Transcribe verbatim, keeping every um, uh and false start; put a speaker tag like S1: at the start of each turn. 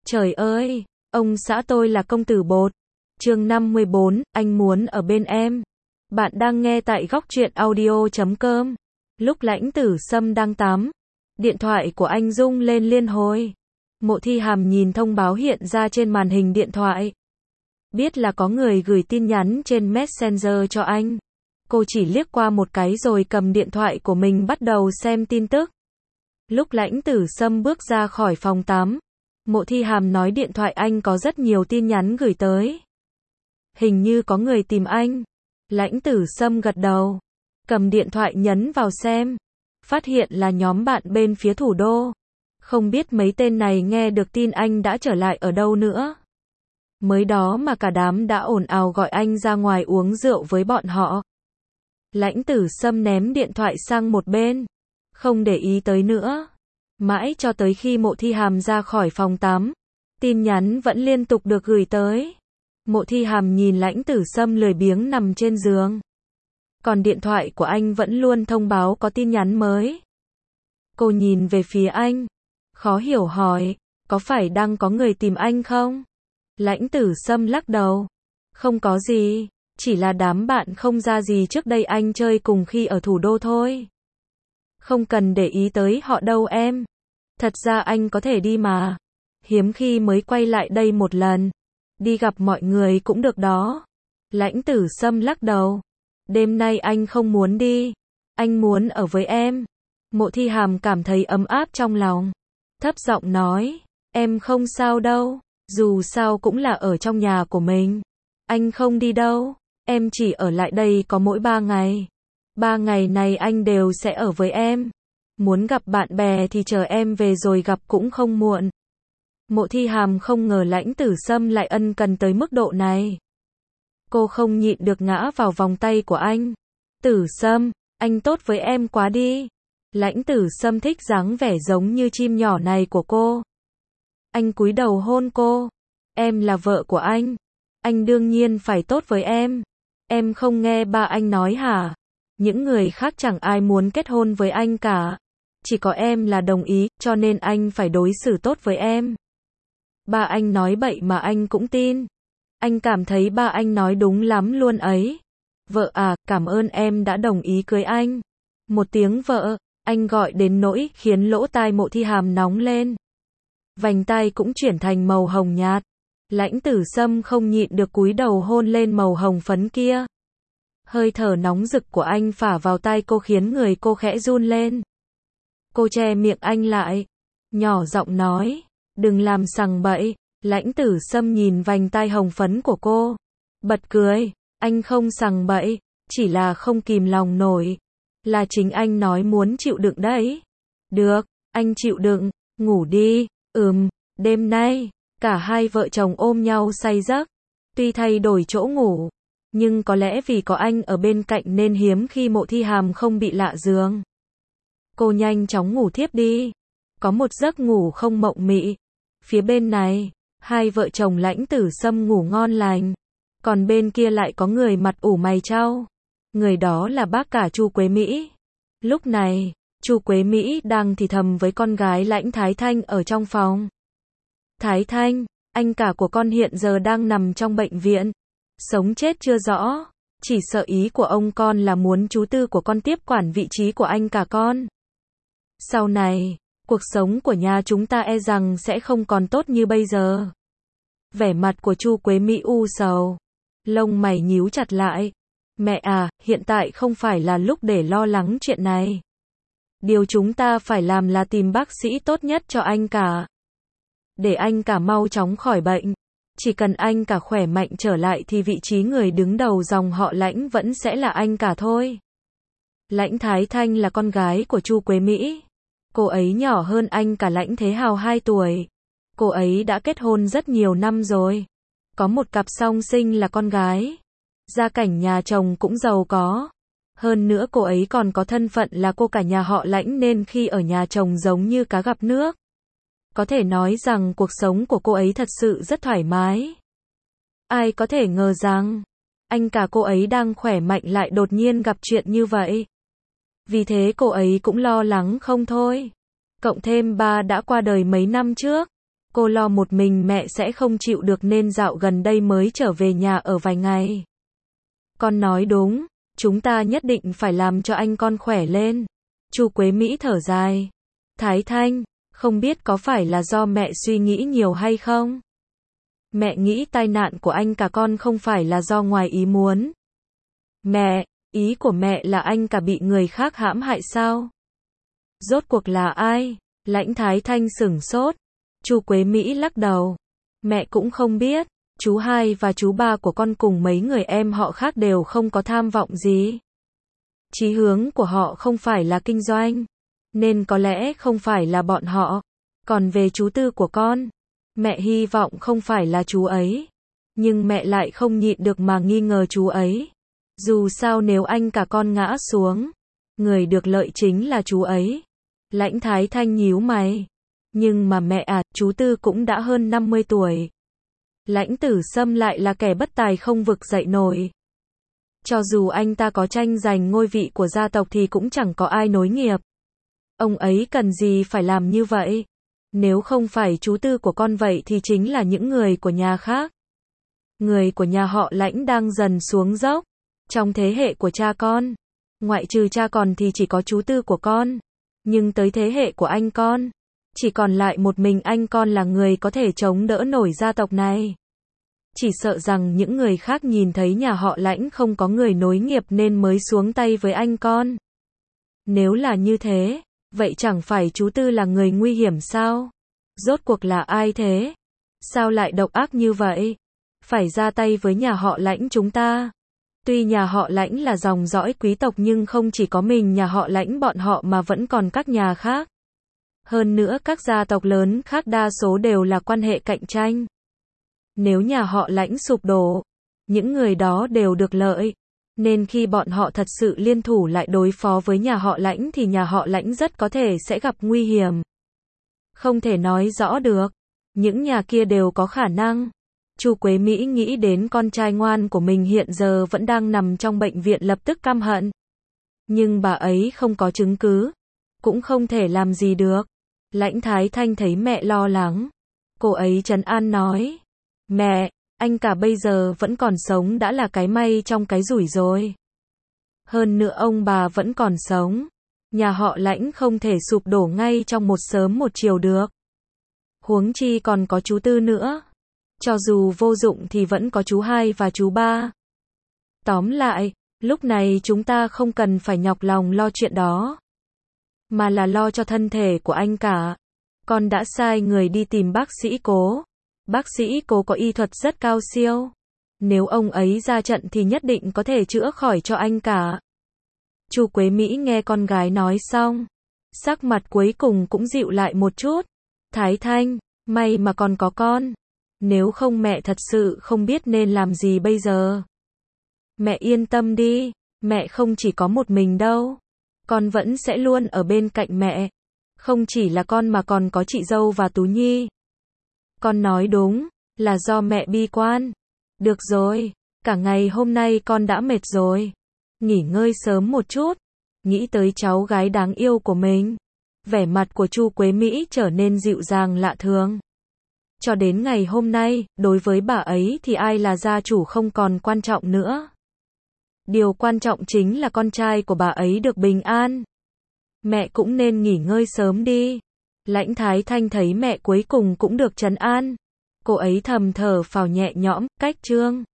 S1: Trời ơi, ông xã tôi là công tử bột. Chương năm mươi bốn, anh muốn ở bên em. Bạn đang nghe tại góc truyện audio chấm com. Lúc Lãnh Tử Sâm đang tắm, điện thoại của anh rung lên liên hồi. Mộ Thi Hàm nhìn thông báo hiện ra trên màn hình điện thoại. Biết là có người gửi tin nhắn trên Messenger cho anh. Cô chỉ liếc qua một cái rồi cầm điện thoại của mình bắt đầu xem tin tức. Lúc Lãnh Tử Sâm bước ra khỏi phòng tắm, Mộ Thi Hàm nói điện thoại anh có rất nhiều tin nhắn gửi tới. Hình như có người tìm anh. Lãnh Tử Sâm gật đầu, cầm điện thoại nhấn vào xem. Phát hiện là nhóm bạn bên phía thủ đô. Không biết mấy tên này nghe được tin anh đã trở lại ở đâu nữa. Mới đó mà cả đám đã ồn ào gọi anh ra ngoài uống rượu với bọn họ. Lãnh Tử Sâm ném điện thoại sang một bên, không để ý tới nữa. Mãi cho tới khi Mộ Thi Hàm ra khỏi phòng tắm, tin nhắn vẫn liên tục được gửi tới. Mộ Thi Hàm nhìn Lãnh Tử Sâm lười biếng nằm trên giường. Còn điện thoại của anh vẫn luôn thông báo có tin nhắn mới. Cô nhìn về phía anh, khó hiểu hỏi, có phải đang có người tìm anh không? Lãnh Tử Sâm lắc đầu, không có gì, chỉ là đám bạn không ra gì trước đây anh chơi cùng khi ở thủ đô thôi. Không cần để ý tới họ đâu em. Thật ra anh có thể đi mà. Hiếm khi mới quay lại đây một lần. Đi gặp mọi người cũng được đó. Lãnh Tử Sâm lắc đầu. Đêm nay anh không muốn đi. Anh muốn ở với em. Mộ Thi Hàm cảm thấy ấm áp trong lòng. Thấp giọng nói. Em không sao đâu. Dù sao cũng là ở trong nhà của mình. Anh không đi đâu. Em chỉ ở lại đây có mỗi ba ngày. Ba ngày này anh đều sẽ ở với em. Muốn gặp bạn bè thì chờ em về rồi gặp cũng không muộn. Mộ Thi Hàm không ngờ Lãnh Tử Sâm lại ân cần tới mức độ này. Cô không nhịn được ngã vào vòng tay của anh. Tử Sâm, anh tốt với em quá đi. Lãnh Tử Sâm thích dáng vẻ giống như chim nhỏ này của cô. Anh cúi đầu hôn cô. Em là vợ của anh. Anh đương nhiên phải tốt với em. Em không nghe ba anh nói hả? Những người khác chẳng ai muốn kết hôn với anh cả. Chỉ có em là đồng ý, cho nên anh phải đối xử tốt với em. Ba anh nói bậy mà anh cũng tin. Anh cảm thấy ba anh nói đúng lắm luôn ấy. Vợ à, cảm ơn em đã đồng ý cưới anh. Một tiếng vợ, anh gọi đến nỗi khiến lỗ tai Mộ Thi Hàm nóng lên. Vành tai cũng chuyển thành màu hồng nhạt. Lãnh Tử Sâm không nhịn được cúi đầu hôn lên màu hồng phấn kia. Hơi thở nóng rực của anh phả vào tai cô khiến người cô khẽ run lên. Cô che miệng anh lại, nhỏ giọng nói, đừng làm sằng bậy. Lãnh Tử Sâm nhìn vành tai hồng phấn của cô, bật cười, anh không sằng bậy, chỉ là không kìm lòng nổi. Là chính anh nói muốn chịu đựng đấy. Được, anh chịu đựng, ngủ đi. Ừm, đêm nay, cả hai vợ chồng ôm nhau say giấc. Tuy thay đổi chỗ ngủ, nhưng có lẽ vì có anh ở bên cạnh nên hiếm khi Mộ Thi Hàm không bị lạ giường. Cô nhanh chóng ngủ thiếp đi. Có một giấc ngủ không mộng mị. Phía bên này, hai vợ chồng Lãnh Tử Sâm ngủ ngon lành. Còn bên kia lại có người mặt ủ mày chau. Người đó là bác cả Chu Quế Mỹ. Lúc này, Chu Quế Mỹ đang thì thầm với con gái Lãnh Thái Thanh ở trong phòng. Thái Thanh, anh cả của con hiện giờ đang nằm trong bệnh viện. Sống chết chưa rõ. Chỉ sợ ý của ông con là muốn chú tư của con tiếp quản vị trí của anh cả con. Sau này, cuộc sống của nhà chúng ta e rằng sẽ không còn tốt như bây giờ. Vẻ mặt của Chu Quế Mỹ u sầu. Lông mày nhíu chặt lại. Mẹ à, hiện tại không phải là lúc để lo lắng chuyện này. Điều chúng ta phải làm là tìm bác sĩ tốt nhất cho anh cả. Để anh cả mau chóng khỏi bệnh. Chỉ cần anh cả khỏe mạnh trở lại thì vị trí người đứng đầu dòng họ Lãnh vẫn sẽ là anh cả thôi. Lãnh Thái Thanh là con gái của Chu Quế Mỹ. Cô ấy nhỏ hơn anh cả Lãnh Thế Hào hai tuổi. Cô ấy đã kết hôn rất nhiều năm rồi. Có một cặp song sinh là con gái. Gia cảnh nhà chồng cũng giàu có. Hơn nữa cô ấy còn có thân phận là cô cả nhà họ Lãnh nên khi ở nhà chồng giống như cá gặp nước. Có thể nói rằng cuộc sống của cô ấy thật sự rất thoải mái. Ai có thể ngờ rằng, anh cả cô ấy đang khỏe mạnh lại đột nhiên gặp chuyện như vậy. Vì thế cô ấy cũng lo lắng không thôi. Cộng thêm ba đã qua đời mấy năm trước. Cô lo một mình mẹ sẽ không chịu được nên dạo gần đây mới trở về nhà ở vài ngày. Con nói đúng, chúng ta nhất định phải làm cho anh con khỏe lên. Chu Quế Mỹ thở dài. Thái Thanh, không biết có phải là do mẹ suy nghĩ nhiều hay không? Mẹ nghĩ tai nạn của anh cả con không phải là do ngoài ý muốn. Mẹ, ý của mẹ là anh cả bị người khác hãm hại sao? Rốt cuộc là ai? Lãnh Thái Thanh sửng sốt. Chu Quế Mỹ lắc đầu. Mẹ cũng không biết, chú hai và chú ba của con cùng mấy người em họ khác đều không có tham vọng gì. Chí hướng của họ không phải là kinh doanh, nên có lẽ không phải là bọn họ. Còn về chú tư của con, mẹ hy vọng không phải là chú ấy. Nhưng mẹ lại không nhịn được mà nghi ngờ chú ấy. Dù sao nếu anh cả con ngã xuống, người được lợi chính là chú ấy. Lãnh Thái Thanh nhíu mày. Nhưng mà mẹ à, chú Tư cũng đã hơn năm mươi tuổi. Lãnh Tử Sâm lại là kẻ bất tài không vực dậy nổi. Cho dù anh ta có tranh giành ngôi vị của gia tộc thì cũng chẳng có ai nối nghiệp. Ông ấy cần gì phải làm như vậy? Nếu không phải chú Tư của con vậy thì chính là những người của nhà khác. Người của nhà họ Lãnh đang dần xuống dốc. Trong thế hệ của cha con, ngoại trừ cha con thì chỉ có chú Tư của con. Nhưng tới thế hệ của anh con, chỉ còn lại một mình anh con là người có thể chống đỡ nổi gia tộc này. Chỉ sợ rằng những người khác nhìn thấy nhà họ Lãnh không có người nối nghiệp nên mới xuống tay với anh con. Nếu là như thế, vậy chẳng phải chú Tư là người nguy hiểm sao? Rốt cuộc là ai thế? Sao lại độc ác như vậy? Phải ra tay với nhà họ Lãnh chúng ta. Tuy nhà họ Lãnh là dòng dõi quý tộc nhưng không chỉ có mình nhà họ Lãnh bọn họ mà vẫn còn các nhà khác. Hơn nữa các gia tộc lớn khác đa số đều là quan hệ cạnh tranh. Nếu nhà họ Lãnh sụp đổ, những người đó đều được lợi. Nên khi bọn họ thật sự liên thủ lại đối phó với nhà họ Lãnh thì nhà họ Lãnh rất có thể sẽ gặp nguy hiểm. Không thể nói rõ được. Những nhà kia đều có khả năng. Chu Quế Mỹ nghĩ đến con trai ngoan của mình hiện giờ vẫn đang nằm trong bệnh viện lập tức căm hận. Nhưng bà ấy không có chứng cứ. Cũng không thể làm gì được. Lãnh Thái Thanh thấy mẹ lo lắng. Cô ấy trấn an nói. Mẹ, anh cả bây giờ vẫn còn sống đã là cái may trong cái rủi rồi. Hơn nữa ông bà vẫn còn sống. Nhà họ Lãnh không thể sụp đổ ngay trong một sớm một chiều được. Huống chi còn có chú Tư nữa. Cho dù vô dụng thì vẫn có chú hai và chú ba. Tóm lại, lúc này chúng ta không cần phải nhọc lòng lo chuyện đó. Mà là lo cho thân thể của anh cả. Con đã sai người đi tìm bác sĩ Cố. Bác sĩ Cố có y thuật rất cao siêu. Nếu ông ấy ra trận thì nhất định có thể chữa khỏi cho anh cả. Chu Quế Mỹ nghe con gái nói xong. Sắc mặt cuối cùng cũng dịu lại một chút. Thái Thanh, may mà còn có con. Nếu không mẹ thật sự không biết nên làm gì bây giờ. Mẹ yên tâm đi, mẹ không chỉ có một mình đâu. Con vẫn sẽ luôn ở bên cạnh mẹ. Không chỉ là con mà còn có chị dâu và Tú Nhi. Con nói đúng, là do mẹ bi quan. Được rồi, cả ngày hôm nay con đã mệt rồi. Nghỉ ngơi sớm một chút. Nghĩ tới cháu gái đáng yêu của mình. Vẻ mặt của Chu Quế Mỹ trở nên dịu dàng lạ thường. Cho đến ngày hôm nay, đối với bà ấy thì ai là gia chủ không còn quan trọng nữa. Điều quan trọng chính là con trai của bà ấy được bình an. Mẹ cũng nên nghỉ ngơi sớm đi. Lãnh Thái Thanh thấy mẹ cuối cùng cũng được trấn an. Cô ấy thầm thở phào nhẹ nhõm, cách chương.